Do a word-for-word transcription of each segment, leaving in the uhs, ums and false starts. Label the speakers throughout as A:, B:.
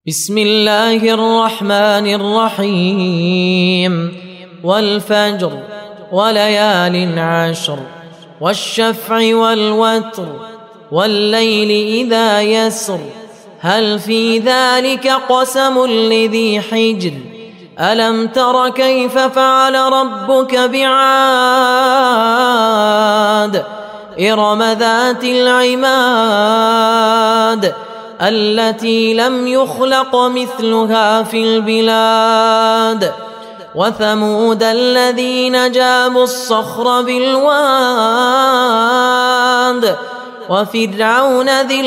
A: بسم الله الرحمن الرحيم والفجر وليال عشر والشفع والوتر والليل إذا يسر هل في ذلك قسم لذي حجر ألم تر كيف فعل ربك بعاد إرم ذات العماد التي لم يخلق مثلها في البلاد وثمود الذين جابوا الصخر بالواد وفرعون ذي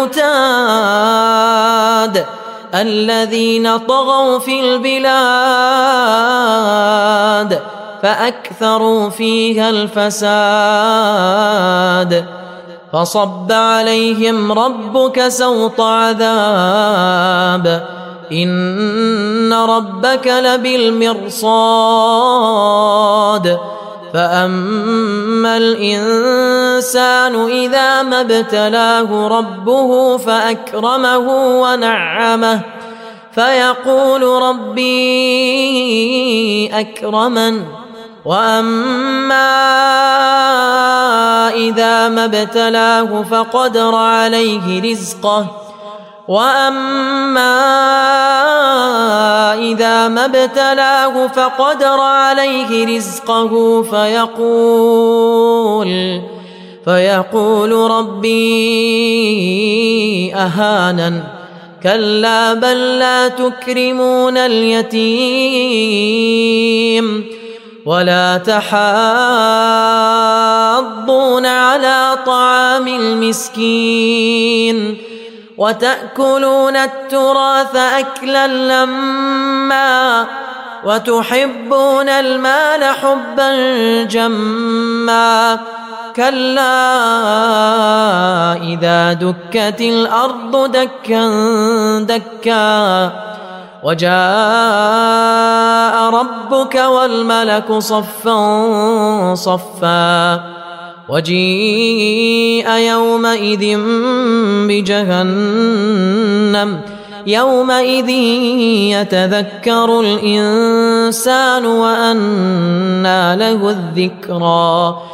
A: الأوتاد الذين طغوا في البلاد فأكثروا فيها الفساد فصب عليهم ربك سوط عذاب إن ربك لبالمرصاد فأما الإنسان إذا ما ابتلاه ربه فأكرمه ونعمه فيقول ربي أكرمن وأما إذا ما ابتلاه فقدر عليه رزقه وأما إذا ما ابتلاه فقدر عليه رزقه فيقول فيقول ربي أهانن كلا بل لا تكرمون اليتيم ولا تحاضون على طعام المسكين وتأكلون التراث أكلا لما وتحبون المال حبا جما كلا إذا دكت الأرض دكا دكا وجاء ربك والملك صفا صفا وجيء يومئذ بجهنم يومئذ يتذكر الإنسان وأنى له الذكرى